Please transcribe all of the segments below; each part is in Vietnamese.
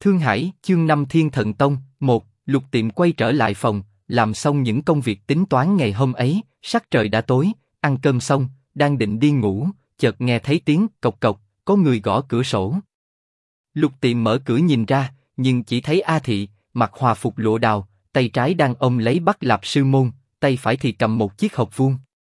Thương Hải, chương 5 Thiên Thần Tông, 1, Lục Tiệm quay trở lại phòng, làm xong những công việc tính toán ngày hôm ấy, sắc trời đã tối, ăn cơm xong, đang định đi ngủ, chợt nghe thấy tiếng cộc cộc, có người gõ cửa sổ. Lục Tiệm mở cửa nhìn ra, nhưng chỉ thấy A Thị, mặc hòa phục lụa đào, tay trái đang ôm lấy Bắc Lạp Sư Môn, tay phải thì cầm một chiếc hộp vuông.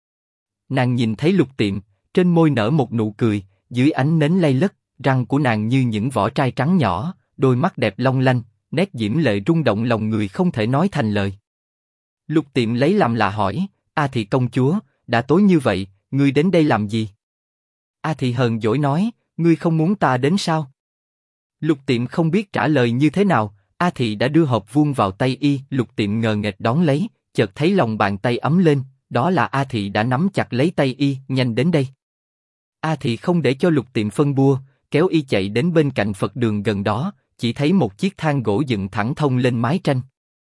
Nàng nhìn thấy Lục Tiệm, trên môi nở một nụ cười, dưới ánh nến lay lất, răng của nàng như những vỏ trai trắng nhỏ, đôi mắt đẹp long lanh, nét diễm lệ rung động lòng người không thể nói thành lời. Lục Tiệm lấy làm lạ hỏi, A Thị công chúa, đã tối như vậy, ngươi đến đây làm gì? A Thị hờn dỗi nói, ngươi không muốn ta đến sao? Lục Tiệm không biết trả lời như thế nào, A Thị đã đưa hộp vuông vào tay y, Lục Tiệm ngờ nghệch đón lấy, chợt thấy lòng bàn tay ấm lên, đó là A Thị đã nắm chặt lấy tay y, nhanh đến đây. A Thị không để cho Lục Tiệm phân bua, kéo y chạy đến bên cạnh Phật đường gần đó, chỉ thấy một chiếc thang gỗ dựng thẳng thông lên mái tranh.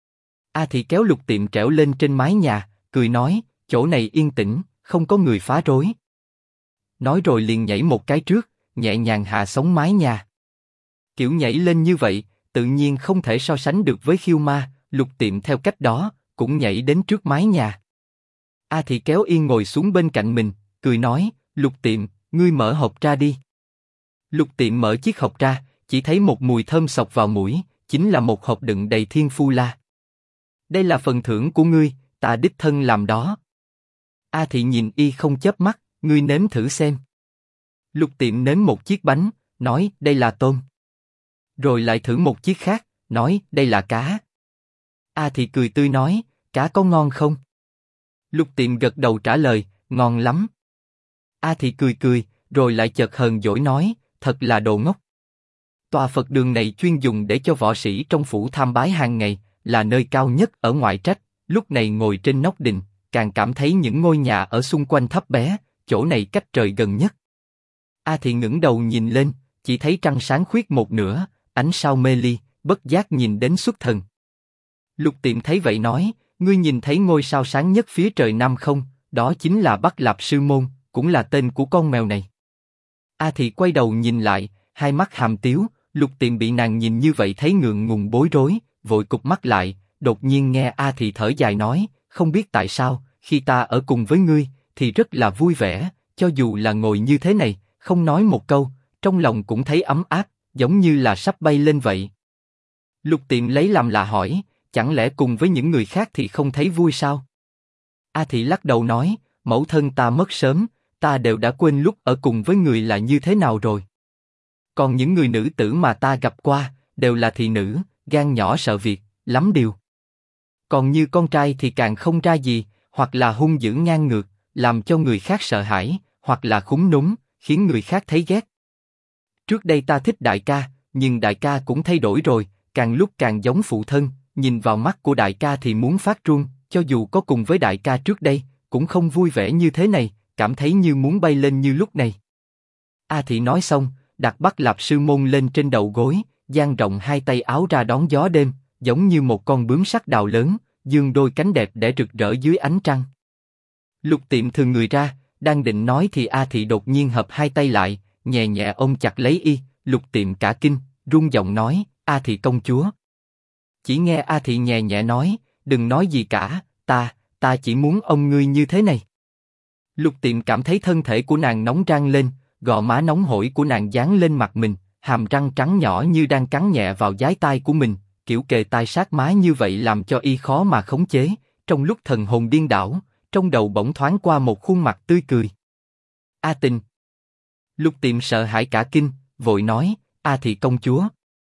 A Thị kéo Lục Tiệm trèo lên trên mái nhà, cười nói, chỗ này yên tĩnh, không có người phá rối. Nói rồi liền nhảy một cái trước, nhẹ nhàng hạ sống mái nhà. Kiểu nhảy lên như vậy, tự nhiên không thể so sánh được với khiêu ma, Lục Tiệm theo cách đó, cũng nhảy đến trước mái nhà. A Thị kéo y ngồi xuống bên cạnh mình, cười nói, Lục Tiệm, ngươi mở hộp ra đi. Lục Tiệm mở chiếc hộp ra, chỉ thấy một mùi thơm xộc vào mũi, chính là một hộp đựng đầy thiên phu la. Đây là phần thưởng của ngươi, ta đích thân làm đó. A Thị nhìn y không chớp mắt, ngươi nếm thử xem. Lục Tiệm nếm một chiếc bánh, nói đây là tôm. Rồi lại thử một chiếc khác, nói đây là cá. A Thị cười tươi nói, cá có ngon không? Lục Tiệm gật đầu trả lời, ngon lắm. A Thị cười cười, rồi lại chợt hờn dỗi nói, thật là đồ ngốc. Tòa Phật đường này chuyên dùng để cho võ sĩ trong phủ tham bái hàng ngày, là nơi cao nhất ở ngoại trách. Lúc này ngồi trên nóc đình, càng cảm thấy những ngôi nhà ở xung quanh thấp bé, chỗ này cách trời gần nhất. A Thị ngẩng đầu nhìn lên, chỉ thấy trăng sáng khuyết một nửa, ánh sao mê ly, bất giác nhìn đến xuất thần. Lục Tiệm thấy vậy nói, ngươi nhìn thấy ngôi sao sáng nhất phía trời nam không? Đó chính là Bắc Lạp Sư Môn, cũng là tên của con mèo này. A Thị quay đầu nhìn lại, hai mắt hàm tiếu. Lục Tiệm bị nàng nhìn như vậy thấy ngượng ngùng bối rối, vội cụp mắt lại. Đột nhiên nghe A Thị thở dài nói, không biết tại sao, khi ta ở cùng với ngươi, thì rất là vui vẻ, cho dù là ngồi như thế này, không nói một câu, trong lòng cũng thấy ấm áp, giống như là sắp bay lên vậy. Lục Tiệm lấy làm lạ hỏi, chẳng lẽ cùng với những người khác thì không thấy vui sao? A Thị lắc đầu nói, mẫu thân ta mất sớm, ta đều đã quên lúc ở cùng với người là như thế nào rồi. Còn những người nữ tử mà ta gặp qua, đều là thị nữ, gan nhỏ sợ việc, lắm điều. Còn như con trai thì càng không ra gì, hoặc là hung dữ ngang ngược, làm cho người khác sợ hãi, hoặc là khúng núm, khiến người khác thấy ghét. Trước đây ta thích đại ca, nhưng đại ca cũng thay đổi rồi, càng lúc càng giống phụ thân, nhìn vào mắt của đại ca thì muốn phát run, cho dù có cùng với đại ca trước đây, cũng không vui vẻ như thế này, cảm thấy như muốn bay lên như lúc này. A Thị nói xong, đặt Bắc Lạp Sư Môn lên trên đầu gối, dang rộng hai tay áo ra đón gió đêm, giống như một con bướm sắc đào lớn, dương đôi cánh đẹp để rực rỡ dưới ánh trăng. Lục Tiệm thường người ra, đang định nói thì A Thị đột nhiên hợp hai tay lại, nhẹ nhẹ ôm chặt lấy y. Lục Tiệm cả kinh, run giọng nói, A Thị công chúa. Chỉ nghe A Thị nhẹ nhẹ nói, đừng nói gì cả, ta chỉ muốn ôm ngươi như thế này. Lục Tiệm cảm thấy thân thể của nàng nóng rang lên, gò má nóng hổi của nàng dán lên mặt mình, hàm răng trắng nhỏ như đang cắn nhẹ vào dái tai của mình, kiểu kề tai sát má như vậy làm cho y khó mà khống chế. Trong lúc thần hồn điên đảo, trong đầu bỗng thoáng qua một khuôn mặt tươi cười. A Tình. Lục Tiệm sợ hãi cả kinh, vội nói, A Thị công chúa.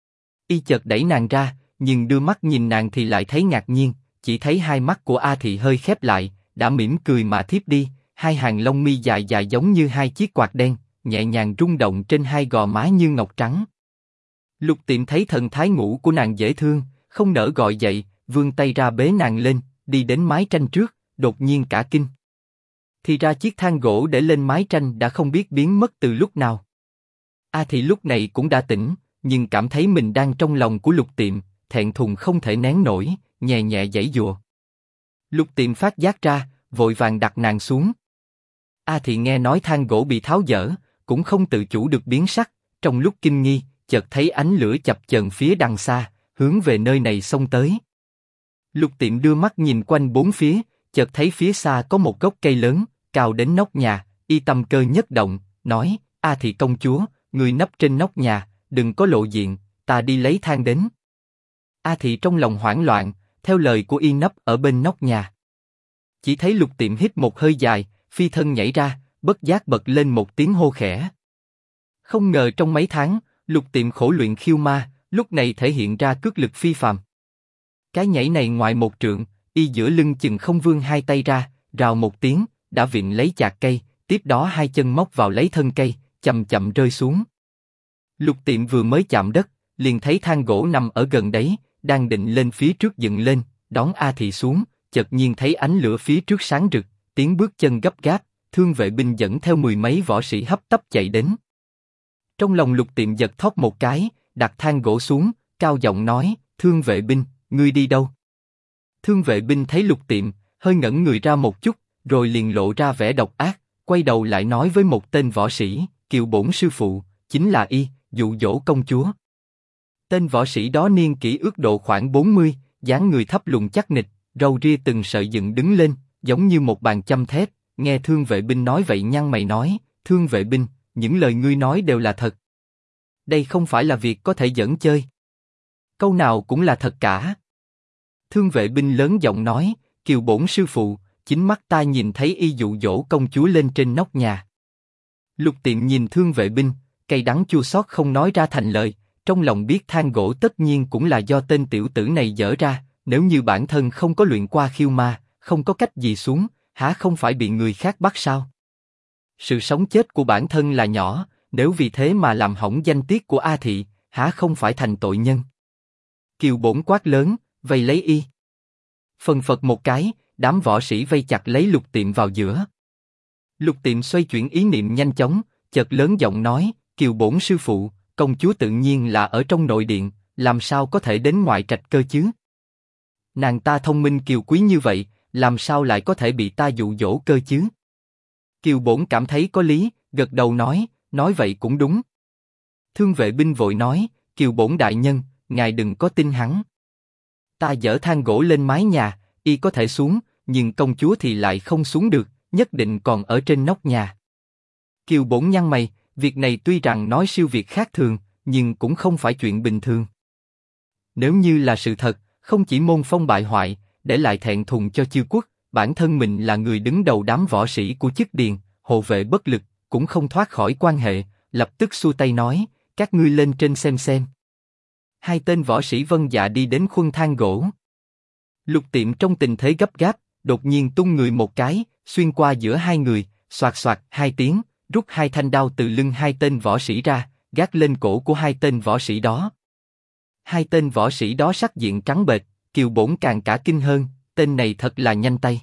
Y chợt đẩy nàng ra, nhưng đưa mắt nhìn nàng thì lại thấy ngạc nhiên, chỉ thấy hai mắt của A Thị hơi khép lại, đã mỉm cười mà thiếp đi, hai hàng lông mi dài dài giống như hai chiếc quạt đen, nhẹ nhàng rung động trên hai gò má như ngọc trắng. Lục Tiệm thấy thần thái ngủ của nàng dễ thương, không nỡ gọi dậy, vươn tay ra bế nàng lên, đi đến mái tranh trước, đột nhiên cả kinh. Thì ra chiếc thang gỗ để lên mái tranh đã không biết biến mất từ lúc nào. A Thị lúc này cũng đã tỉnh, nhưng cảm thấy mình đang trong lòng của Lục Tiệm, thẹn thùng không thể nén nổi, nhẹ nhẹ giãy giụa. Lục Tiệm phát giác ra, vội vàng đặt nàng xuống. A Thị nghe nói thang gỗ bị tháo dỡ, cũng không tự chủ được biến sắc, trong lúc kinh nghi, chợt thấy ánh lửa chập chờn phía đằng xa, hướng về nơi này xông tới. Lục Tiệm đưa mắt nhìn quanh bốn phía, chợt thấy phía xa có một gốc cây lớn, cao đến nóc nhà, y tâm cơ nhất động, nói: A Thị công chúa, người nấp trên nóc nhà, đừng có lộ diện, ta đi lấy thang đến. A Thị trong lòng hoảng loạn, theo lời của y nấp ở bên nóc nhà. Chỉ thấy Lục Tiệm hít một hơi dài, phi thân nhảy ra, bất giác bật lên một tiếng hô khẽ. Không ngờ trong mấy tháng, Lục Tiệm khổ luyện khiêu ma, lúc này thể hiện ra cước lực phi phàm. Cái nhảy này ngoài một trượng, y giữa lưng chừng không vươn hai tay ra, rào một tiếng, đã vịn lấy chạc cây, tiếp đó hai chân móc vào lấy thân cây, chậm chậm rơi xuống. Lục Tiệm vừa mới chạm đất, liền thấy thang gỗ nằm ở gần đấy, đang định lên phía trước dựng lên, đón A Thị xuống, chợt nhiên thấy ánh lửa phía trước sáng rực, tiếng bước chân gấp gáp, Thương vệ binh dẫn theo mười mấy võ sĩ hấp tấp chạy đến. Trong lòng Lục Tiệm giật thót một cái, đặt thang gỗ xuống, cao giọng nói: Thương vệ binh, ngươi đi đâu? Thương vệ binh thấy Lục Tiệm, hơi ngẩn người ra một chút, rồi liền lộ ra vẻ độc ác, quay đầu lại nói với một tên võ sĩ: Kiều bổn sư phụ, chính là y, dụ dỗ công chúa. Tên võ sĩ đó niên kỷ ước độ khoảng 40, dáng người thấp lùn chắc nịch, râu ria từng sợi dựng đứng lên, giống như một bàn châm thép. Nghe Thương vệ binh nói vậy nhăn mày nói: Thương vệ binh, những lời ngươi nói đều là thật. Đây không phải là việc có thể giỡn chơi. Câu nào cũng là thật cả. Thương vệ binh lớn giọng nói: Kiều bổn sư phụ, chính mắt ta nhìn thấy y dụ dỗ công chúa lên trên nóc nhà. Lục Tiệm nhìn Thương vệ binh, cay đắng chua xót không nói ra thành lời, trong lòng biết thang gỗ tất nhiên cũng là do tên tiểu tử này dở ra, nếu như bản thân không có luyện qua khiêu ma, không có cách gì xuống, há không phải bị người khác bắt sao? Sự sống chết của bản thân là nhỏ, nếu vì thế mà làm hỏng danh tiết của A Thị, há không phải thành tội nhân? Kiều bổn quát lớn, vây lấy y. Phần phật một cái, đám võ sĩ vây chặt lấy Lục Tiệm vào giữa. Lục Tiệm xoay chuyển ý niệm nhanh chóng, chợt lớn giọng nói: Kiều bổn sư phụ, công chúa tự nhiên là ở trong nội điện, làm sao có thể đến ngoại trạch cơ chứ? Nàng ta thông minh kiều quý như vậy, làm sao lại có thể bị ta dụ dỗ cơ chứ? Kiều bổn cảm thấy có lý, gật đầu nói vậy cũng đúng. Thương vệ binh vội nói: Kiều bổn đại nhân, ngài đừng có tin hắn. Ta dỡ thang gỗ lên mái nhà, y có thể xuống, nhưng công chúa thì lại không xuống được, nhất định còn ở trên nóc nhà. Kiều bổn nhăn mày, việc này tuy rằng nói siêu việt khác thường, nhưng cũng không phải chuyện bình thường. Nếu như là sự thật, không chỉ môn phong bại hoại, để lại thẹn thùng cho Chiêu quốc, bản thân mình là người đứng đầu đám võ sĩ của chức điền, hộ vệ bất lực, cũng không thoát khỏi quan hệ, lập tức xua tay nói: các ngươi lên trên xem. Hai tên võ sĩ vâng dạ đi đến khuôn thang gỗ. Lục Tiệm trong tình thế gấp gáp, đột nhiên tung người một cái, xuyên qua giữa hai người, xoạt xoạt hai tiếng, rút hai thanh đao từ lưng hai tên võ sĩ ra, gác lên cổ của hai tên võ sĩ đó. Hai tên võ sĩ đó sắc diện trắng bệch, Kiều bổn càng cả kinh hơn, tên này thật là nhanh tay.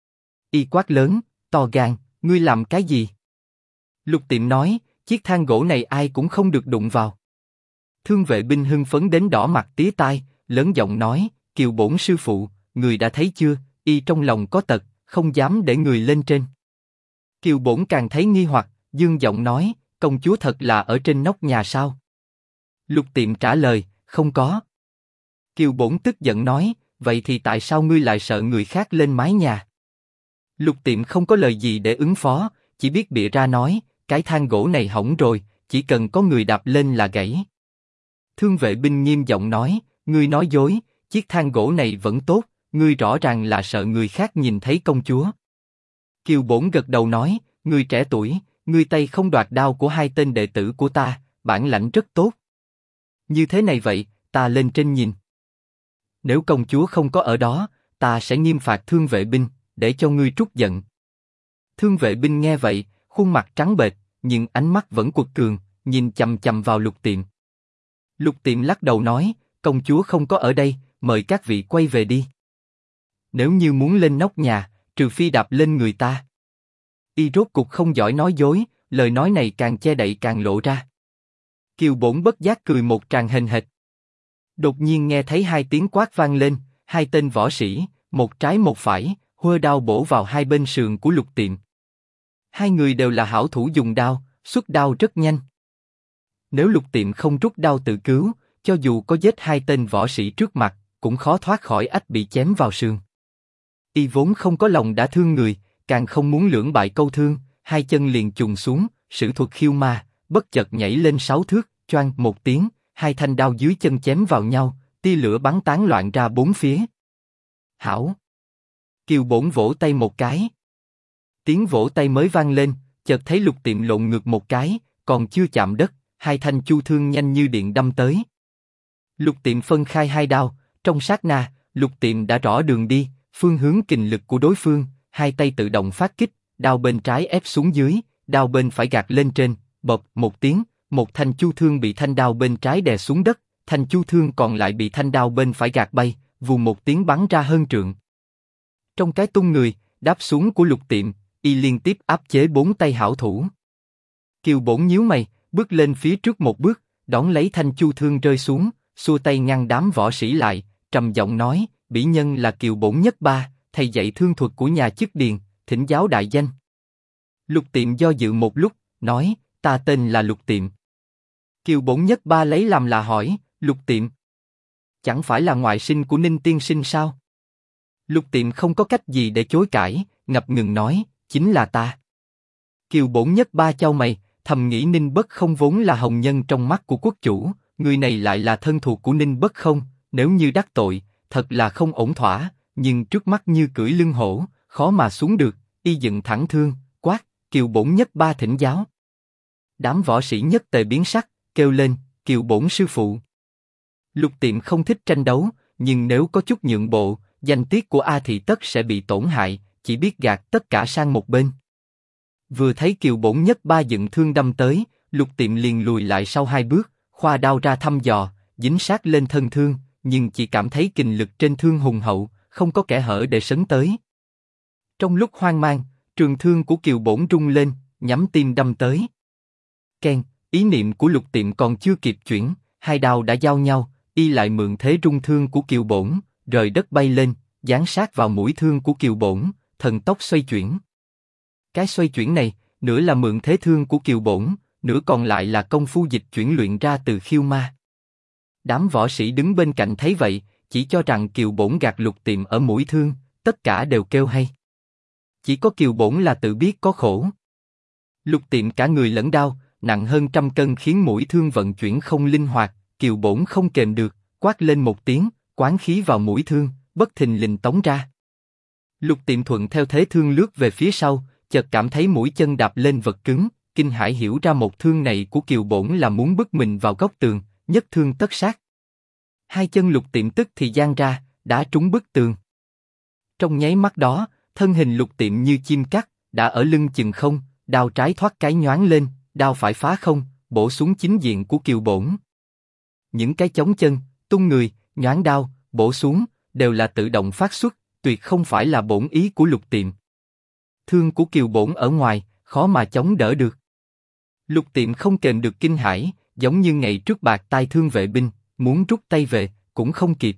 Y quát lớn, to gan, ngươi làm cái gì? Lục Tiệm nói, chiếc thang gỗ này ai cũng không được đụng vào. Thương vệ binh hưng phấn đến đỏ mặt tía tai, lớn giọng nói, Kiều bổn sư phụ, người đã thấy chưa? Y trong lòng có tật, không dám để người lên trên. Kiều bổn càng thấy nghi hoặc, dương giọng nói, công chúa thật là ở trên nóc nhà sao? Lục Tiệm trả lời, không có. Kiều bổn tức giận nói, vậy thì tại sao ngươi lại sợ người khác lên mái nhà? Lục Tiệm không có lời gì để ứng phó, chỉ biết bịa ra nói, cái thang gỗ này hỏng rồi, chỉ cần có người đạp lên là gãy. Thương vệ binh nghiêm giọng nói, ngươi nói dối, chiếc thang gỗ này vẫn tốt, ngươi rõ ràng là sợ người khác nhìn thấy công chúa. Kiều bổn gật đầu nói, ngươi trẻ tuổi, ngươi tay không đoạt đao của hai tên đệ tử của ta, bản lãnh rất tốt. Như thế này vậy, ta lên trên nhìn. Nếu công chúa không có ở đó, ta sẽ nghiêm phạt thương vệ binh, để cho ngươi trút giận. Thương vệ binh nghe vậy, khuôn mặt trắng bệch, nhưng ánh mắt vẫn quật cường, nhìn chằm chằm vào Lục Tiệm. Lục Tiệm lắc đầu nói, công chúa không có ở đây, mời các vị quay về đi. Nếu như muốn lên nóc nhà, trừ phi đạp lên người ta. Y rốt cục không giỏi nói dối, lời nói này càng che đậy càng lộ ra. Kiều bổn bất giác cười một tràng hềnh hệt. Đột nhiên nghe thấy hai tiếng quát vang lên, hai tên võ sĩ, một trái một phải, hơ đao bổ vào hai bên sườn của Lục Tiệm. Hai người đều là hảo thủ dùng đao, xuất đao rất nhanh. Nếu Lục Tiệm không rút đao tự cứu, cho dù có giết hai tên võ sĩ trước mặt, cũng khó thoát khỏi ách bị chém vào sườn. Y vốn không có lòng đã thương người, càng không muốn lưỡng bại câu thương, hai chân liền chùng xuống, sử thuật khiêu ma, bất chợt nhảy lên 6 thước, choang một tiếng, hai thanh đao dưới chân chém vào nhau, tia lửa bắn tán loạn ra bốn phía. Hảo! Kiều Bổn vỗ tay một cái. Tiếng vỗ tay mới vang lên, chợt thấy Lục Tiệm lộn ngược một cái, còn chưa chạm đất, hai thanh chu thương nhanh như điện đâm tới. Lục Tiệm phân khai hai đao, trong sát na, Lục Tiệm đã rõ đường đi, phương hướng kình lực của đối phương, hai tay tự động phát kích, đao bên trái ép xuống dưới, đao bên phải gạt lên trên, bộp một tiếng, một thanh chu thương bị thanh đao bên trái đè xuống đất, thanh chu thương còn lại bị thanh đao bên phải gạt bay, vù một tiếng bắn ra hơn trượng. Trong cái tung người, đáp xuống của Lục Tiệm, y liên tiếp áp chế bốn tay hảo thủ. Kiều Bổn nhíu mày, bước lên phía trước một bước, đón lấy thanh chu thương rơi xuống, xua tay ngăn đám võ sĩ lại, trầm giọng nói: bỉ nhân là Kiều Bổn nhất ba, thầy dạy thương thuật của nhà chức Điền, thỉnh giáo đại danh. Lục Tiệm do dự một lúc, nói: ta tên là Lục Tiệm. Kiều Bổn nhất ba lấy làm lạ hỏi: Lục Tiệm, chẳng phải là ngoại sinh của Ninh tiên sinh sao? Lục Tiệm không có cách gì để chối cãi, ngập ngừng nói: chính là ta. Kiều Bổn nhất ba chau mày, thầm nghĩ Ninh Bất Không vốn là hồng nhân trong mắt của quốc chủ, người này lại là thân thuộc của Ninh Bất Không, nếu như đắc tội, thật là không ổn thỏa. Nhưng trước mắt như cưỡi lưng hổ, khó mà xuống được. Y dựng thẳng thương, quát: Kiều Bổn nhất ba thỉnh giáo. Đám võ sĩ nhất tề biến sắc, kêu lên: Kiều Bổn sư phụ. Lục Tiệm không thích tranh đấu, nhưng nếu có chút nhượng bộ, danh tiết của A Thị tất sẽ bị tổn hại, chỉ biết gạt tất cả sang một bên. Vừa thấy Kiều Bổn nhất ba dựng thương đâm tới, Lục Tiệm liền lùi lại sau hai bước, khoa đao ra thăm dò, dính sát lên thân thương, nhưng chỉ cảm thấy kình lực trên thương hùng hậu, không có kẽ hở để sấn tới. Trong lúc hoang mang, trường thương của Kiều Bổn rung lên, nhắm tim đâm tới. Keng, ý niệm của Lục Tiệm còn chưa kịp chuyển, hai đao đã giao nhau, y lại mượn thế rung thương của Kiều Bổn, rời đất bay lên, giáng sát vào mũi thương của Kiều Bổn, thần tốc xoay chuyển. Cái xoay chuyển này, nửa là mượn thế thương của Kiều Bổn, nửa còn lại là công phu dịch chuyển luyện ra từ khiêu ma. Đám võ sĩ đứng bên cạnh thấy vậy, chỉ cho rằng Kiều Bổn gạt Lục Tiệm ở mũi thương, tất cả đều kêu hay. Chỉ có Kiều Bổn là tự biết có khổ. Lục Tiệm cả người lẫn đao, nặng hơn 100 cân khiến mũi thương vận chuyển không linh hoạt, Kiều Bổn không kềm được, quát lên một tiếng, quán khí vào mũi thương, bất thình lình tống ra. Lục Tiệm thuận theo thế thương lướt về phía sau, chợt cảm thấy mũi chân đạp lên vật cứng, kinh hãi hiểu ra một thương này của Kiều Bổn là muốn bức mình vào góc tường, nhất thương tất sát. Hai chân Lục Tiệm tức thì giang ra, đá trúng bức tường. Trong nháy mắt đó, thân hình Lục Tiệm như chim cắt, đã ở lưng chừng không, đao trái thoát cái nhoáng lên, đao phải phá không, bổ xuống chính diện của Kiều Bổn. Những cái chống chân, tung người, nhoáng đao, bổ xuống, đều là tự động phát xuất, tuyệt không phải là bổn ý của Lục Tiệm. Thương của Kiều Bổn ở ngoài, khó mà chống đỡ được. Lục Tiệm không kềm được kinh hãi, giống như ngày trước bạc tai thương vệ binh, muốn rút tay về, cũng không kịp.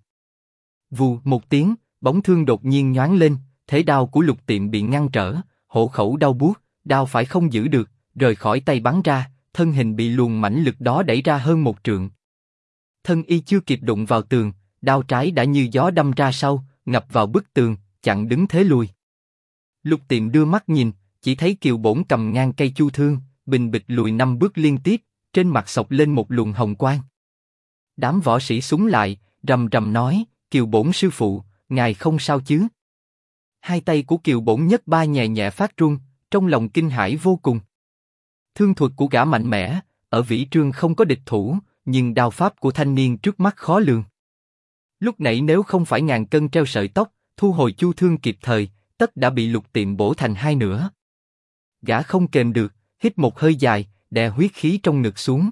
Vù một tiếng, bóng thương đột nhiên nhoáng lên, thế đao của Lục Tiệm bị ngăn trở, hổ khẩu đau buốt, đao phải không giữ được, rời khỏi tay bắn ra, thân hình bị luồng mãnh lực đó đẩy ra hơn một trượng. Thân y chưa kịp đụng vào tường, đao trái đã như gió đâm ra sau, ngập vào bức tường, chặn đứng thế lùi. Lục Tiệm đưa mắt nhìn, chỉ thấy Kiều Bổn cầm ngang cây chu thương, bình bịch lùi 5 bước liên tiếp, trên mặt xộc lên một luồng hồng quang. Đám võ sĩ súng lại, rầm rầm nói: Kiều Bổn sư phụ, ngài không sao chứ? Hai tay của Kiều Bổn nhất ba nhẹ nhẹ phát run, trong lòng kinh hãi vô cùng. Thương thuật của gã mạnh mẽ, ở vĩ trương không có địch thủ, nhưng đao pháp của thanh niên trước mắt khó lường. Lúc nãy nếu không phải ngàn cân treo sợi tóc, thu hồi chu thương kịp thời, tất đã bị Lục Tiệm bổ thành hai nửa. Gã không kềm được, hít một hơi dài, đè huyết khí trong ngực xuống.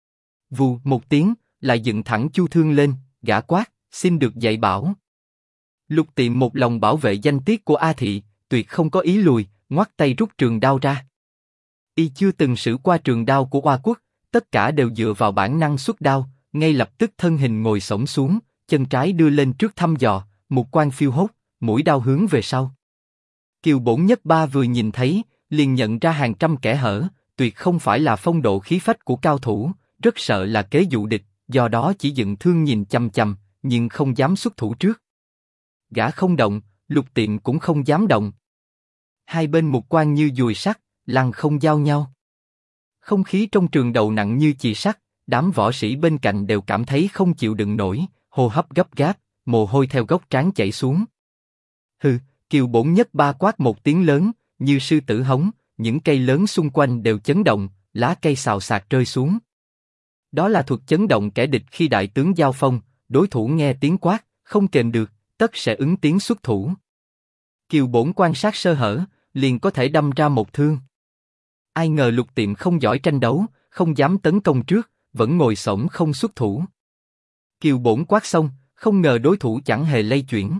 Vù một tiếng, lại dựng thẳng chu thương lên, gã quát: xin được dạy bảo. Lục Tiệm một lòng bảo vệ danh tiết của A Thị, tuyệt không có ý lùi, ngoắt tay rút trường đao ra. Y chưa từng sử qua trường đao của Oa Quốc, tất cả đều dựa vào bản năng xuất đao, ngay lập tức thân hình ngồi xổm xuống, chân trái đưa lên trước thăm dò, mục quang phiêu hốt, mũi đao hướng về sau. Kiều Bổn nhất ba vừa nhìn thấy, liền nhận ra hàng trăm kẽ hở, tuyệt không phải là phong độ khí phách của cao thủ, rất sợ là kế dụ địch, do đó chỉ dựng thương nhìn chằm chằm, nhưng không dám xuất thủ trước. Gã không động, Lục Tiệm cũng không dám động. Hai bên mục quan như dùi sắt, lăng không giao nhau. Không khí trong trường đầu nặng như chì sắt, đám võ sĩ bên cạnh đều cảm thấy không chịu đựng nổi, hô hấp gấp gáp, mồ hôi theo góc trán chảy xuống. Hừ, Kiều Bổn Nhất Ba quát một tiếng lớn, như sư tử hống, những cây lớn xung quanh đều chấn động, lá cây xào xạc rơi xuống. Đó là thuật chấn động kẻ địch khi đại tướng giao phong, đối thủ nghe tiếng quát, không kềm được, tất sẽ ứng tiếng xuất thủ. Kiều Bổn quan sát sơ hở, liền có thể đâm ra một thương. Ai ngờ Lục Tiệm không giỏi tranh đấu, không dám tấn công trước, vẫn ngồi xổm không xuất thủ. Kiều Bổn quát xong, không ngờ đối thủ chẳng hề lay chuyển.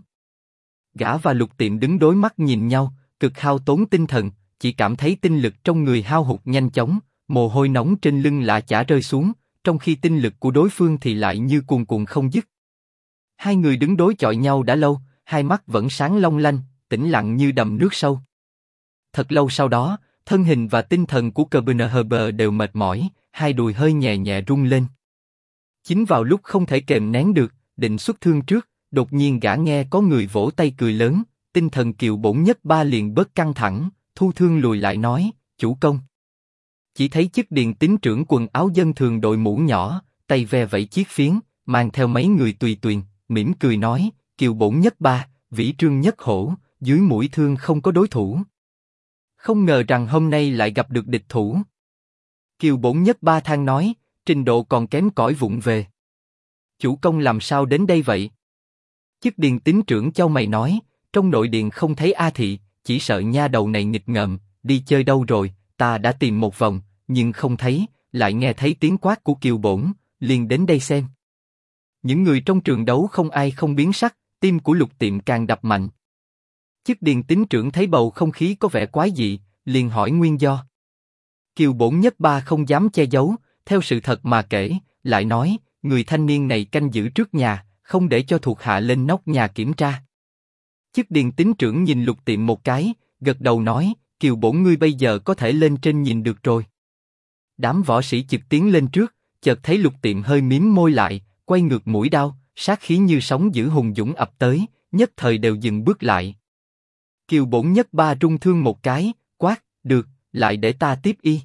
Gã và Lục Tiệm đứng đối mắt nhìn nhau, cực hao tốn tinh thần, chỉ cảm thấy tinh lực trong người hao hụt nhanh chóng, mồ hôi nóng trên lưng lạ chả rơi xuống, trong khi tinh lực của đối phương thì lại như cuồn cuộn không dứt. Hai người đứng đối chọi nhau đã lâu, hai mắt vẫn sáng long lanh, tĩnh lặng như đầm nước sâu. Thật lâu sau đó, thân hình và tinh thần của Kebnhb đều mệt mỏi, hai đùi hơi nhẹ nhẹ rung lên. Chính vào lúc không thể kềm nén được, định xuất thương trước, đột nhiên gã nghe có người vỗ tay cười lớn, tinh thần Kiều Bổn Nhất Ba liền bớt căng thẳng, thu thương lùi lại nói, chủ công. Chỉ thấy chức điền tín trưởng quần áo dân thường đội mũ nhỏ, tay ve vẫy chiếc phiến, mang theo mấy người tùy tuyền, mỉm cười nói, Kiều Bổn Nhất Ba, vĩ trương nhất hổ, dưới mũi thương không có đối thủ. Không ngờ rằng hôm nay lại gặp được địch thủ. Kiều Bổn Nhất Ba than nói, trình độ còn kém cỏi vụng về. Chủ công làm sao đến đây vậy? Chức điền tín trưởng chau mày nói, trong nội điện không thấy A Thị, chỉ sợ nha đầu này nghịch ngợm, đi chơi đâu rồi, ta đã tìm một vòng, nhưng không thấy, lại nghe thấy tiếng quát của Kiều Bổn, liền đến đây xem. Những người trong trường đấu không ai không biến sắc, tim của Lục Tiệm càng đập mạnh. Chức điền tín trưởng thấy bầu không khí có vẻ quái dị, liền hỏi nguyên do. Kiều Bổn Nhất Ba không dám che giấu, theo sự thật mà kể, lại nói, người thanh niên này canh giữ trước nhà, không để cho thuộc hạ lên nóc nhà kiểm tra. Chức điền tín trưởng nhìn Lục Tiệm một cái, gật đầu nói, Kiều Bổn ngươi bây giờ có thể lên trên nhìn được rồi. Đám võ sĩ chực tiến lên trước, chợt thấy Lục Tiệm hơi mím môi lại, quay ngược mũi đao, sát khí như sóng dữ hùng dũng ập tới, nhất thời đều dừng bước lại. Kiều Bổn Nhất Ba rung thương một cái, quát, được, lại để ta tiếp y.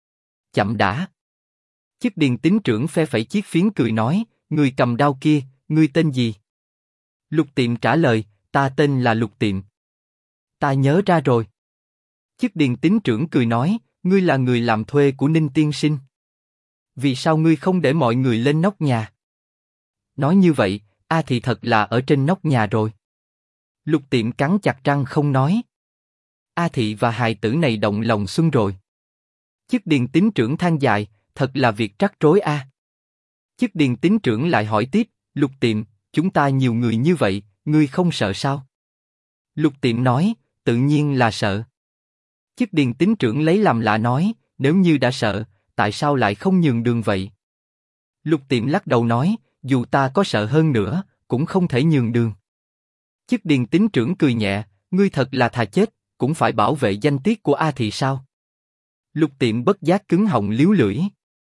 Chậm đã. Chức điền tín trưởng phe phẩy chiếc phiến cười nói, người cầm đao kia, ngươi tên gì? Lục Tiệm trả lời, ta tên là Lục Tiệm. Ta nhớ ra rồi. Chức điền tín trưởng cười nói, ngươi là người làm thuê của Ninh tiên sinh. Vì sao ngươi không để mọi người lên nóc nhà? Nói như vậy, A Thị thật là ở trên nóc nhà rồi. Lục Tiệm cắn chặt răng không nói. A Thị và hài tử này động lòng xuân rồi. Chức điền tín trưởng than dài, thật là việc rắc rối a. Chức điền tín trưởng lại hỏi tiếp, Lục Tiệm, chúng ta nhiều người như vậy, ngươi không sợ sao? Lục Tiệm nói, tự nhiên là sợ. Chức điền tín trưởng lấy làm lạ nói, nếu như đã sợ, tại sao lại không nhường đường vậy? Lục Tiệm lắc đầu nói, dù ta có sợ hơn nữa, cũng không thể nhường đường. Chức điền tín trưởng cười nhẹ, ngươi thật là thà chết, cũng phải bảo vệ danh tiết của A Thị sao? Lục Tiệm bất giác cứng họng líu lưỡi.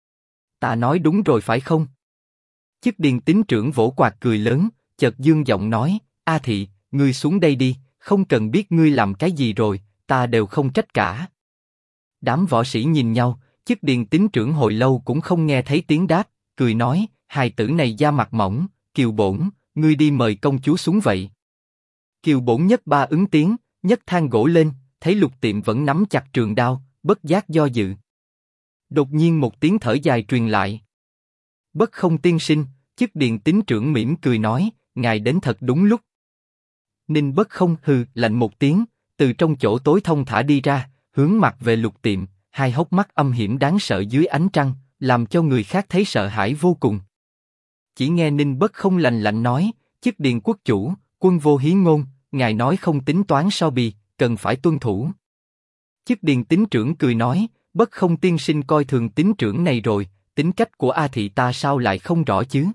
Ta nói đúng rồi phải không? Chức điền tín trưởng vỗ quạt cười lớn, chợt dương giọng nói, A Thị, ngươi xuống đây đi, không cần biết ngươi làm cái gì rồi, ta đều không trách cả. Đám võ sĩ nhìn nhau, chức điền tín trưởng hồi lâu cũng không nghe thấy tiếng đáp, cười nói, hài tử này da mặt mỏng, Kiều Bổn, ngươi đi mời công chúa xuống vậy. Kiều Bổn Nhất Ba ứng tiếng, nhấc thang gỗ lên, thấy Lục Tiệm vẫn nắm chặt trường đao, bất giác do dự. Đột nhiên một tiếng thở dài truyền lại. Bất Không tiên sinh, chức điền tín trưởng mỉm cười nói, ngài đến thật đúng lúc. Ninh Bất Không hừ lạnh một tiếng, từ trong chỗ tối thông thả đi ra, hướng mặt về Lục Tiệm, hai hốc mắt âm hiểm đáng sợ dưới ánh trăng, làm cho người khác thấy sợ hãi vô cùng. Chỉ nghe Ninh Bất Không lạnh lạnh nói, chức điền quốc chủ, quân vô hí ngôn, ngài nói không tính toán so bì, cần phải tuân thủ. Chức điền tín trưởng cười nói, Bất Không tiên sinh coi thường tín trưởng này rồi, tính cách của A Thị ta sao lại không rõ chứ?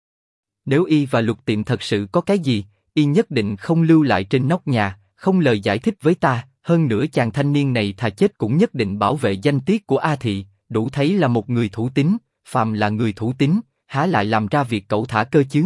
Nếu y và Lục Tiệm thật sự có cái gì, y nhất định không lưu lại trên nóc nhà, không lời giải thích với ta, hơn nữa chàng thanh niên này thà chết cũng nhất định bảo vệ danh tiết của A Thị, đủ thấy là một người thủ tín, phàm là người thủ tín, há lại làm ra việc cẩu thả cơ chứ?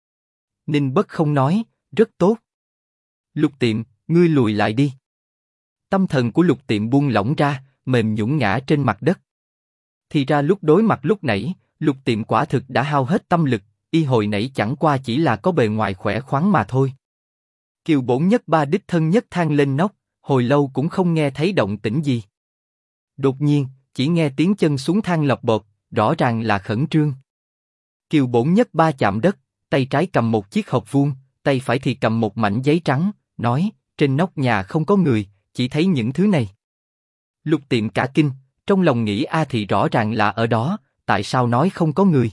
Ninh Bất không nói, rất tốt. Lục Tiệm, ngươi lùi lại đi. Tâm thần của Lục Tiệm buông lỏng ra, mềm nhũn ngã trên mặt đất. Thì ra lúc đối mặt lúc nãy, Lục Tiệm quả thực đã hao hết tâm lực, y hồi nãy chẳng qua chỉ là có bề ngoài khỏe khoắn mà thôi. Kiều Bổn Nhất Ba đích thân nhất thang lên nóc, hồi lâu cũng không nghe thấy động tĩnh gì. Đột nhiên, chỉ nghe tiếng chân xuống thang lộc bộp, rõ ràng là khẩn trương. Kiều Bổn Nhất Ba chạm đất, tay trái cầm một chiếc hộp vuông, tay phải thì cầm một mảnh giấy trắng, nói, trên nóc nhà không có người, chỉ thấy những thứ này. Lục Tiệm cả kinh, trong lòng nghĩ A Thị rõ ràng là ở đó, tại sao nói không có người?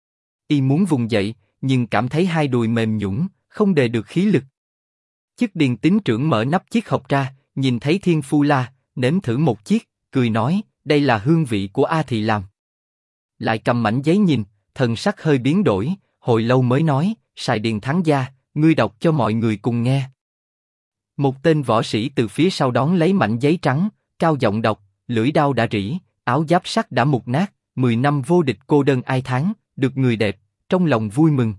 Y muốn vùng dậy, nhưng cảm thấy hai đùi mềm nhũn, không đề được khí lực. Chức Điền Tín trưởng mở nắp chiếc hộp ra, nhìn thấy Thiên Phu La, nếm thử một chiếc, cười nói, đây là hương vị của A Thị làm. Lại cầm mảnh giấy nhìn, thần sắc hơi biến đổi, hồi lâu mới nói, Sài Điền Thắng gia, ngươi đọc cho mọi người cùng nghe. Một tên võ sĩ từ phía sau đón lấy mảnh giấy trắng, cao giọng đọc, lưỡi đao đã rỉ, áo giáp sắt đã mục nát, 10 năm vô địch cô đơn ai thán, được người đẹp, trong lòng vui mừng.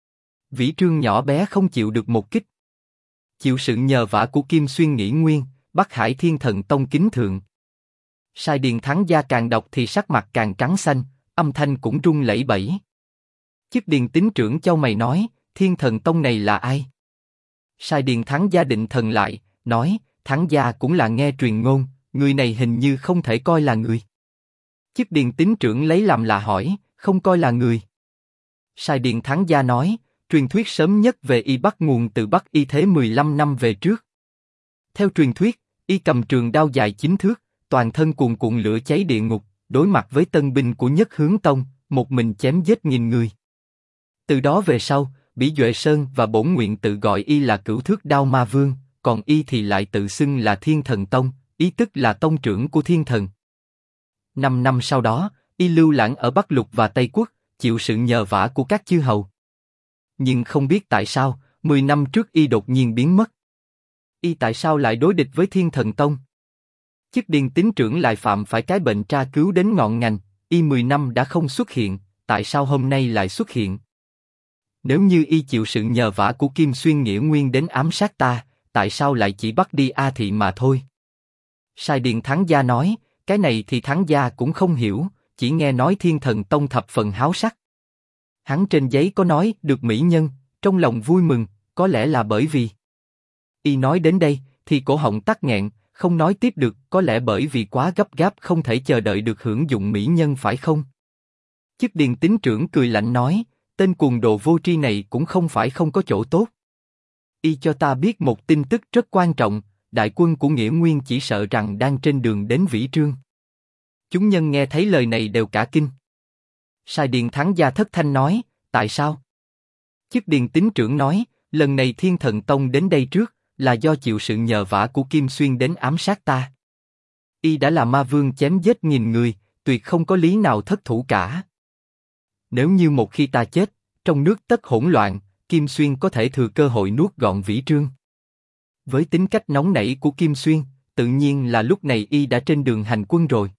Vĩ Trương nhỏ bé không chịu được một kích. Chịu sự nhờ vả của Kim Xuyên Nghĩ Nguyên, Bắc Hải Thiên Thần Tông kính thượng. Sài Điền Thắng gia càng đọc thì sắc mặt càng trắng xanh, âm thanh cũng run lẩy bẩy. Chức Điền Tín trưởng chau mày nói, Thiên Thần Tông này là ai? Sài Điền Thắng gia định thần lại, nói, Thắng gia cũng là nghe truyền ngôn, người này hình như không thể coi là người. Chức Điền Tín trưởng lấy làm lạ hỏi, không coi là người. Sài Điền Thắng gia nói, truyền thuyết sớm nhất về y bắt nguồn từ Bắc Y thế 15 năm về trước. Theo truyền thuyết, y cầm trường đao dài 9 thước, toàn thân cuồn cuộn lửa cháy địa ngục, đối mặt với tân binh của Nhất Hướng Tông, một mình chém giết nghìn người. Từ đó về sau, Bỉ Duệ Sơn và Bổn Nguyện tự gọi y là Cửu Thước Đao Ma Vương, còn y thì lại tự xưng là Thiên Thần Tông, ý tức là tông trưởng của Thiên Thần. 5 năm sau đó, y lưu lãng ở Bắc Lục và Tây Quốc, chịu sự nhờ vả của các chư hầu. Nhưng không biết tại sao, 10 năm trước y đột nhiên biến mất. Y tại sao lại đối địch với Thiên Thần Tông? Chức Điền Tín trưởng lại phạm phải cái bệnh tra cứu đến ngọn ngành, y 10 năm đã không xuất hiện, tại sao hôm nay lại xuất hiện? Nếu như y chịu sự nhờ vả của Kim Xuyên Nghĩa Nguyên đến ám sát ta, tại sao lại chỉ bắt đi A Thị mà thôi? Sài Điền Thắng gia nói, cái này thì Thắng gia cũng không hiểu, chỉ nghe nói Thiên Thần Tông thập phần háo sắc. Hắn trên giấy có nói được mỹ nhân, trong lòng vui mừng, có lẽ là bởi vì. Y nói đến đây, thì cổ họng tắc nghẹn, không nói tiếp được, có lẽ bởi vì quá gấp gáp không thể chờ đợi được hưởng dụng mỹ nhân phải không? Chức Điền Tín trưởng cười lạnh nói, tên cuồng đồ vô tri này cũng không phải không có chỗ tốt. Y cho ta biết một tin tức rất quan trọng, đại quân của Nghĩa Nguyên chỉ sợ rằng đang trên đường đến Vĩ Trương. Chúng nhân nghe thấy lời này đều cả kinh. Sài Điền Thắng gia thất thanh nói, tại sao? Chức Điền Tín trưởng nói, lần này Thiên Thần Tông đến đây trước, là do chịu sự nhờ vả của Kim Xuyên đến ám sát ta. Y đã là ma vương chém giết nghìn người, tuyệt không có lý nào thất thủ cả. Nếu như một khi ta chết, trong nước tất hỗn loạn, Kim Xuyên có thể thừa cơ hội nuốt gọn Vĩ Trương. Với tính cách nóng nảy của Kim Xuyên, tự nhiên là lúc này y đã trên đường hành quân rồi.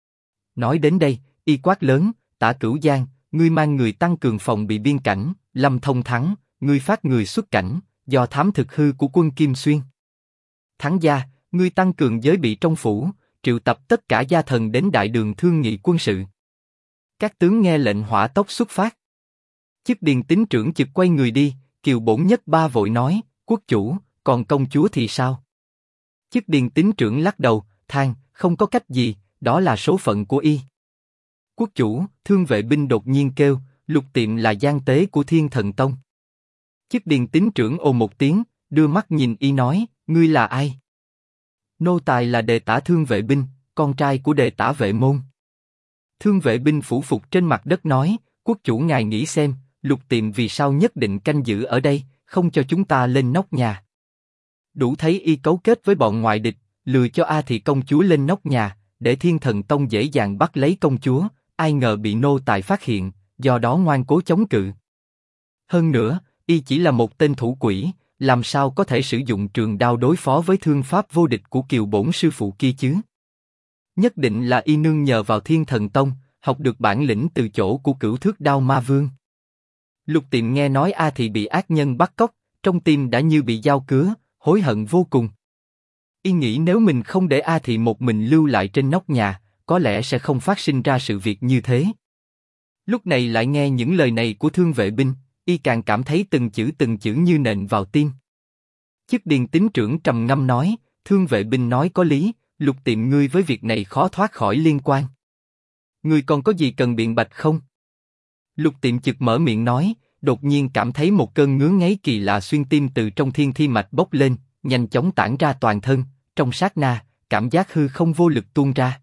Nói đến đây, y quát lớn, Tả Cửu Giang, ngươi mang người tăng cường phòng bị biên cảnh, Lâm Thông Thắng, ngươi phát người xuất cảnh, do thám thực hư của quân Kim Xuyên. Thắng gia, ngươi tăng cường giới bị trong phủ, triệu tập tất cả gia thần đến đại đường thương nghị quân sự. Các tướng nghe lệnh hỏa tốc xuất phát. Chức Điền Tín trưởng chực quay người đi, Kiều Bổn Nhất Ba vội nói, quốc chủ, còn công chúa thì sao? Chức Điền Tín trưởng lắc đầu, than, không có cách gì, đó là số phận của y. Quốc chủ, Thương Vệ binh đột nhiên kêu, Lục Tiệm là gian tế của Thiên Thần Tông. Chức Điền Tín trưởng ồ một tiếng, đưa mắt nhìn y nói, ngươi là ai? Nô tài là đệ tả Thương Vệ binh, con trai của đệ tả Vệ Môn. Thương Vệ binh phủ phục trên mặt đất nói, quốc chủ ngài nghĩ xem, Lục Tiệm vì sao nhất định canh giữ ở đây, không cho chúng ta lên nóc nhà. Đủ thấy y cấu kết với bọn ngoại địch, lừa cho A Thị công chúa lên nóc nhà, để Thiên Thần Tông dễ dàng bắt lấy công chúa, ai ngờ bị nô tài phát hiện, do đó ngoan cố chống cự. Hơn nữa, y chỉ là một tên thủ quỷ, làm sao có thể sử dụng trường đao đối phó với thương pháp vô địch của Kiều Bổn sư phụ kia chứ? Nhất định là y nương nhờ vào Thiên Thần Tông, học được bản lĩnh từ chỗ của Cửu Thước Đao Ma Vương. Lục Tiệm nghe nói A Thị bị ác nhân bắt cóc, trong tim đã như bị dao cứa, hối hận vô cùng. Y nghĩ nếu mình không để A Thị một mình lưu lại trên nóc nhà, có lẽ sẽ không phát sinh ra sự việc như thế. Lúc này lại nghe những lời này của Thương Vệ Binh, y càng cảm thấy từng chữ như nện vào tim. Chức Điền Tín trưởng trầm ngâm nói, Thương Vệ Binh nói có lý, Lục Tiệm ngươi với việc này khó thoát khỏi liên quan. Ngươi còn có gì cần biện bạch không? Lục Tiệm chực mở miệng nói, đột nhiên cảm thấy một cơn ngứa ngáy kỳ lạ xuyên tim từ trong thiên thi mạch bốc lên, nhanh chóng tản ra toàn thân, trong sát na, cảm giác hư không vô lực tuôn ra.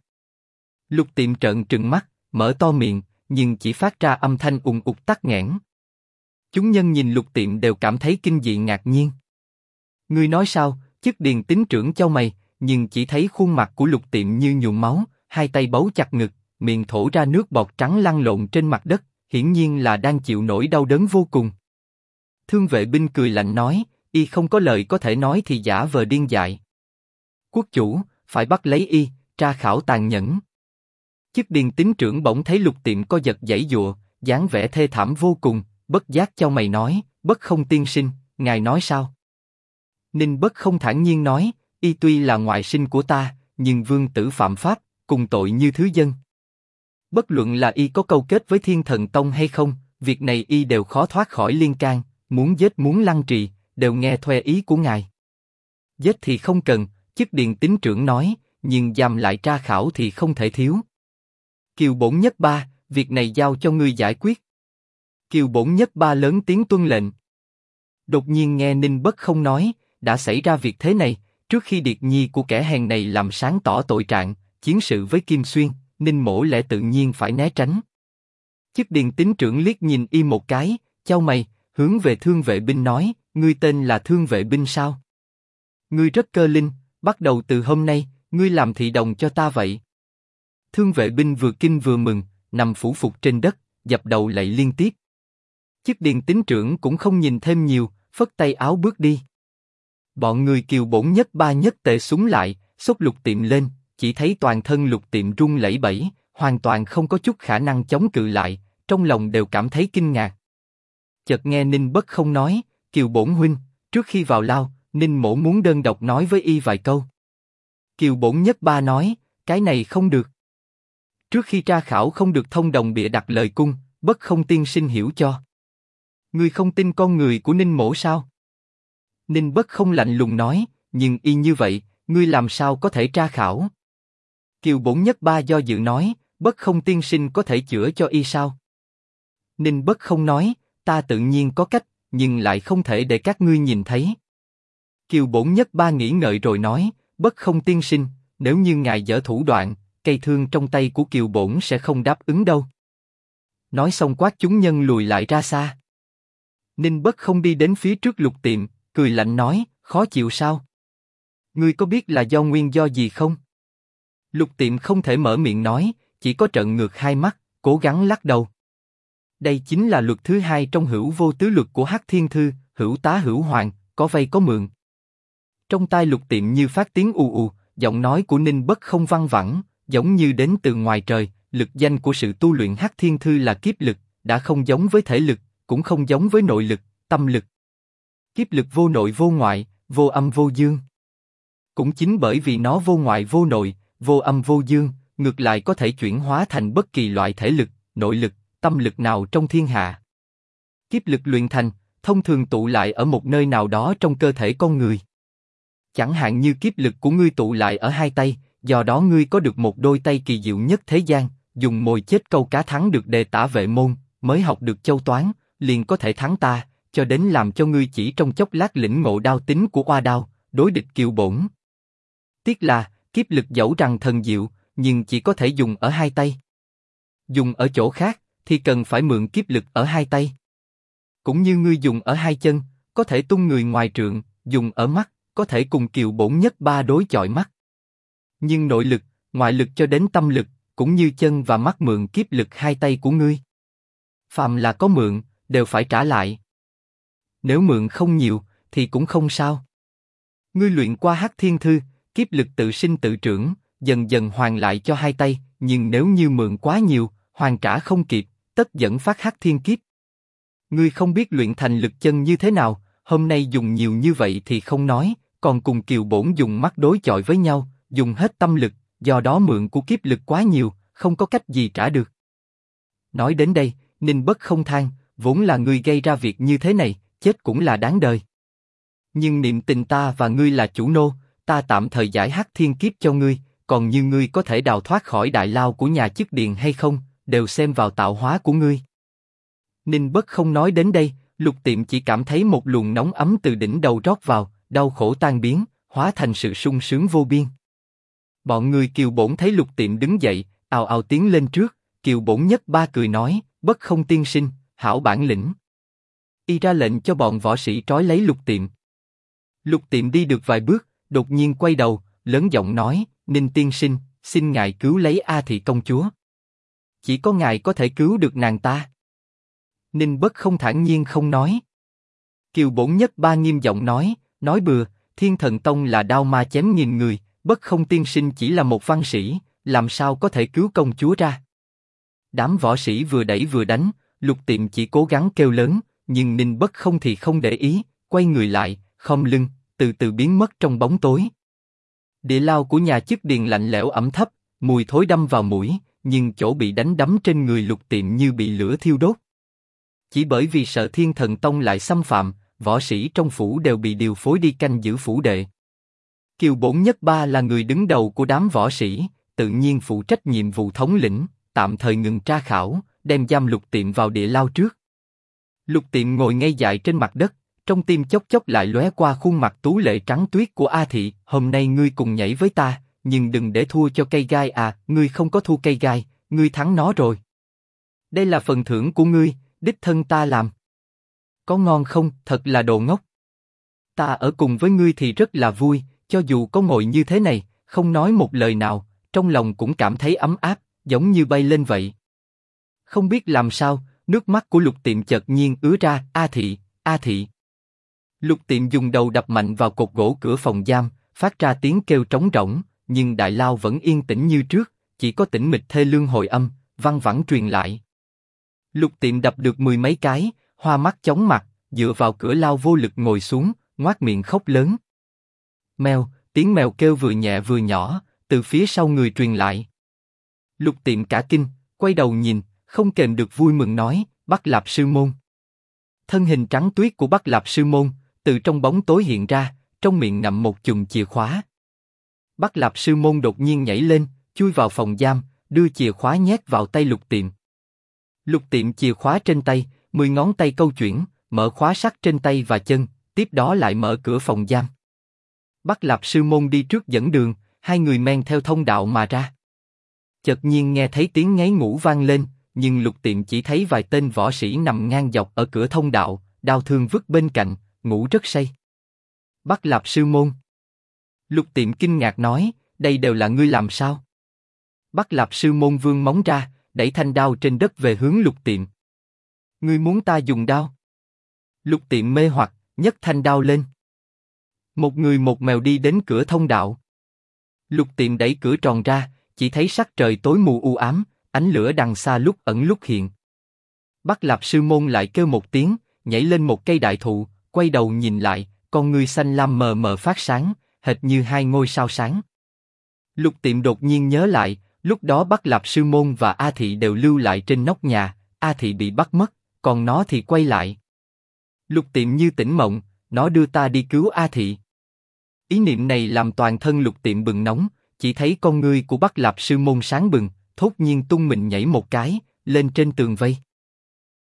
Lục Tiệm trợn trừng mắt, mở to miệng, nhưng chỉ phát ra âm thanh ùng ục tắc nghẽn. Chúng nhân nhìn Lục Tiệm đều cảm thấy kinh dị ngạc nhiên. Ngươi nói sao? Chức Điền Tín trưởng chau mày, nhưng chỉ thấy khuôn mặt của Lục Tiệm như nhuộm máu, hai tay bấu chặt ngực, miệng thổ ra nước bọt trắng lăn lộn trên mặt đất, hiển nhiên là đang chịu nỗi đau đớn vô cùng. Thương Vệ Binh cười lạnh nói, y không có lời có thể nói thì giả vờ điên dại. Quốc chủ, phải bắt lấy y, tra khảo tàn nhẫn. Chức Điền Tín trưởng bỗng thấy Lục Tiệm co giật giãy giụa, dáng vẻ thê thảm vô cùng, bất giác chau mày nói, Bất Không tiên sinh, ngài nói sao? Ninh Bất Không thản nhiên nói, y tuy là ngoại sinh của ta, nhưng vương tử phạm pháp, cùng tội như thứ dân. Bất luận là y có câu kết với Thiên Thần Tông hay không, việc này y đều khó thoát khỏi liên can, muốn giết muốn lăng trì, đều nghe theo ý của ngài. Giết thì không cần, Chức Điền Tín trưởng nói, nhưng giam lại tra khảo thì không thể thiếu. Kiều Bổn Nhất Ba, việc này giao cho ngươi giải quyết. Kiều Bổn Nhất Ba lớn tiếng tuân lệnh. Đột nhiên nghe Ninh Bất Không nói, đã xảy ra việc thế này, trước khi điệt nhi của kẻ hèn này làm sáng tỏ tội trạng, chiến sự với Kim Xuyên, Ninh Mỗ lẽ tự nhiên phải né tránh. Chức Điền Tín trưởng liếc nhìn y một cái, chau mày, hướng về Thương Vệ Binh nói, ngươi tên là Thương Vệ Binh sao? Ngươi rất cơ linh, bắt đầu từ hôm nay, ngươi làm thị đồng cho ta vậy. Thương Vệ Binh vừa kinh vừa mừng, nằm phủ phục trên đất, dập đầu lạy liên tiếp. Chức Điền Tín trưởng cũng không nhìn thêm nhiều, phất tay áo bước đi. Bọn người Kiều Bổn Nhất Ba nhất tề súng lại, xốc Lục Tiệm lên, chỉ thấy toàn thân Lục Tiệm run lẩy bẩy, hoàn toàn không có chút khả năng chống cự lại, trong lòng đều cảm thấy kinh ngạc. Chợt nghe Ninh Bất Không nói, Kiều Bổn huynh, trước khi vào lao, Ninh Mỗ muốn đơn độc nói với y vài câu. Kiều Bổn Nhất Ba nói, cái này không được. Trước khi tra khảo không được thông đồng bịa đặt lời cung, Bất Không tiên sinh hiểu cho. Ngươi không tin con người của Ninh Mỗ sao? Ninh Bất Không lạnh lùng nói, nhưng y như vậy, ngươi làm sao có thể tra khảo? Kiều Bổn Nhất Ba do dự nói, Bất Không tiên sinh có thể chữa cho y sao? Ninh Bất Không nói, ta tự nhiên có cách, nhưng lại không thể để các ngươi nhìn thấy. Kiều Bổn Nhất Ba nghĩ ngợi rồi nói, Bất Không tiên sinh, nếu như ngài dở thủ đoạn, cây thương trong tay của Kiều Bổn sẽ không đáp ứng đâu. Nói xong quát chúng nhân lùi lại ra xa. Ninh Bất Không đi đến phía trước Lục Tiệm, cười lạnh nói, khó chịu sao? Ngươi có biết là do nguyên do gì không? Lục Tiệm không thể mở miệng nói, chỉ có trợn ngược hai mắt, cố gắng lắc đầu. Đây chính là luật thứ hai trong Hữu Vô Tứ Luật của Hắc Thiên Thư, hữu tá hữu hoàng, có vay có mượn. Trong tai Lục Tiệm như phát tiếng ù ù, giọng nói của Ninh Bất Không văng vẳng, giống như đến từ ngoài trời. Lực danh của sự tu luyện Hắc Thiên Thư là kiếp lực, đã không giống với thể lực, cũng không giống với nội lực, tâm lực. Kiếp lực vô nội vô ngoại, vô âm vô dương. Cũng chính bởi vì nó vô ngoại vô nội, vô âm vô dương, ngược lại có thể chuyển hóa thành bất kỳ loại thể lực, nội lực, tâm lực nào trong thiên hạ. Kiếp lực luyện thành, thông thường tụ lại ở một nơi nào đó trong cơ thể con người. Chẳng hạn như kiếp lực của ngươi tụ lại ở hai tay, do đó ngươi có được một đôi tay kỳ diệu nhất thế gian, dùng mồi chết câu cá thắng được Đề Tả Vệ Môn, mới học được châu toán, liền có thể thắng ta, cho đến làm cho ngươi chỉ trong chốc lát lĩnh ngộ đao tính của oa đao, đối địch Kiều Bổn. Tiếc là, kiếp lực dẫu rằng thần diệu, nhưng chỉ có thể dùng ở hai tay. Dùng ở chỗ khác, thì cần phải mượn kiếp lực ở hai tay. Cũng như ngươi dùng ở hai chân, có thể tung người ngoài trượng, dùng ở mắt, có thể cùng Kiều Bổn Nhất Ba đối chọi mắt. Nhưng nội lực, ngoại lực cho đến tâm lực, cũng như chân và mắt mượn kiếp lực hai tay của ngươi. Phàm là có mượn, đều phải trả lại. Nếu mượn không nhiều, thì cũng không sao. Ngươi luyện qua Hắc Thiên Thư, kiếp lực tự sinh tự trưởng, dần dần hoàn lại cho hai tay, nhưng nếu như mượn quá nhiều, hoàn trả không kịp, tất dẫn phát hắc thiên kiếp. Ngươi không biết luyện thành lực chân như thế nào, hôm nay dùng nhiều như vậy thì không nói, còn cùng Kiều Bổn dùng mắt đối chọi với nhau, dùng hết tâm lực, do đó mượn của kiếp lực quá nhiều, không có cách gì trả được. Nói đến đây, Ninh Bất không than, vốn là ngươi gây ra việc như thế này, chết cũng là đáng đời. Nhưng niệm tình ta và ngươi là chủ nô, ta tạm thời giải hắc thiên kiếp cho ngươi, còn như ngươi có thể đào thoát khỏi đại lao của nhà chức điện hay không, đều xem vào tạo hóa của ngươi. Ninh Bất không nói đến đây, Lục Tiệm chỉ cảm thấy một luồng nóng ấm từ đỉnh đầu rót vào, đau khổ tan biến, hóa thành sự sung sướng vô biên. Bọn người Kiều Bổn thấy Lục Tiệm đứng dậy, ào ào tiến lên trước, Kiều Bổn nhất ba cười nói, Bất không tiên sinh, hảo bản lĩnh. Y ra lệnh cho bọn võ sĩ trói lấy Lục Tiệm. Lục Tiệm đi được vài bước, đột nhiên quay đầu, lớn giọng nói, Ninh tiên sinh, xin ngài cứu lấy A Thị công chúa. Chỉ có ngài có thể cứu được nàng ta. Ninh Bất không thản nhiên không nói. Kiều Bổn nhất ba nghiêm giọng nói bừa, Thiên Thần Tông là đao ma chém nghìn người, Bất không tiên sinh chỉ là một văn sĩ, làm sao có thể cứu công chúa ra. Đám võ sĩ vừa đẩy vừa đánh, Lục Tiệm chỉ cố gắng kêu lớn, nhưng Ninh Bất không thì không để ý, quay người lại, khom lưng, từ từ biến mất trong bóng tối. Địa lao của nhà chức điền lạnh lẽo ẩm thấp, mùi thối đâm vào mũi, nhưng chỗ bị đánh đấm trên người Lục Tiệm như bị lửa thiêu đốt. Chỉ bởi vì sợ Thiên Thần Tông lại xâm phạm, võ sĩ trong phủ đều bị điều phối đi canh giữ phủ đệ. Kiều Bổn nhất ba là người đứng đầu của đám võ sĩ, tự nhiên phụ trách nhiệm vụ thống lĩnh, tạm thời ngừng tra khảo, đem giam Lục Tiệm vào địa lao trước. Lục Tiệm ngồi ngay dại trên mặt đất, trong tim chốc chốc lại lóe qua khuôn mặt tú lệ trắng tuyết của A Thị. Hôm nay ngươi cùng nhảy với ta, nhưng đừng để thua cho cây gai à, ngươi không có thua cây gai, ngươi thắng nó rồi. Đây là phần thưởng của ngươi, đích thân ta làm. Có ngon không? Thật là đồ ngốc. Ta ở cùng với ngươi thì rất là vui, cho dù có ngồi như thế này, không nói một lời nào, trong lòng cũng cảm thấy ấm áp, giống như bay lên vậy. Không biết làm sao, nước mắt của Lục Tiệm chợt nhiên ứa ra, A Thị, A Thị. Lục Tiệm dùng đầu đập mạnh vào cột gỗ cửa phòng giam, phát ra tiếng kêu trống rỗng, nhưng đại lao vẫn yên tĩnh như trước, chỉ có tĩnh mịch thê lương hồi âm, văng vẳng truyền lại. Lục Tiệm đập được mười mấy cái, hoa mắt chóng mặt, dựa vào cửa lao vô lực ngồi xuống, ngoác miệng khóc lớn. Mèo, tiếng mèo kêu vừa nhẹ vừa nhỏ, từ phía sau người truyền lại. Lục Tiệm cả kinh, quay đầu nhìn, không kềm được vui mừng nói, Bắc Lạp Sư Môn. Thân hình trắng tuyết của Bắc Lạp Sư Môn, từ trong bóng tối hiện ra, trong miệng ngậm một chùm chìa khóa. Bắc Lạp Sư Môn đột nhiên nhảy lên, chui vào phòng giam, đưa chìa khóa nhét vào tay Lục Tiệm. Lục Tiệm chìa khóa trên tay, 10 ngón tay câu chuyển, mở khóa sắt trên tay và chân, tiếp đó lại mở cửa phòng giam. Bắc Lạp Sư Môn đi trước dẫn đường, hai người men theo thông đạo mà ra. Chợt nhiên nghe thấy tiếng ngáy ngủ vang lên, nhưng Lục Tiệm chỉ thấy vài tên võ sĩ nằm ngang dọc ở cửa thông đạo, đao thương vứt bên cạnh, ngủ rất say. Bắc Lạp Sư Môn. Lục Tiệm kinh ngạc nói, đây đều là ngươi làm sao? Bắc Lạp Sư Môn vươn móng ra, đẩy thanh đao trên đất về hướng Lục Tiệm. Ngươi muốn ta dùng đao? Lục Tiệm mê hoặc, nhấc thanh đao lên. Một người một mèo đi đến cửa thông đạo. Lục Tiệm đẩy cửa tròn ra, chỉ thấy sắc trời tối mù u ám, ánh lửa đằng xa lúc ẩn lúc hiện. Bắc Lạp Sư Môn lại kêu một tiếng, nhảy lên một cây đại thụ, quay đầu nhìn lại, con ngươi xanh lam mờ mờ phát sáng, hệt như hai ngôi sao sáng. Lục Tiệm đột nhiên nhớ lại, lúc đó Bắc Lạp Sư Môn và A Thị đều lưu lại trên nóc nhà, A Thị bị bắt mất, còn nó thì quay lại. Lục Tiệm như tỉnh mộng, nó đưa ta đi cứu A Thị. Ý niệm này làm toàn thân Lục Tiệm bừng nóng, chỉ thấy con ngươi của Bắc Lạp Sư Môn sáng bừng, thốt nhiên tung mình nhảy một cái, lên trên tường vây.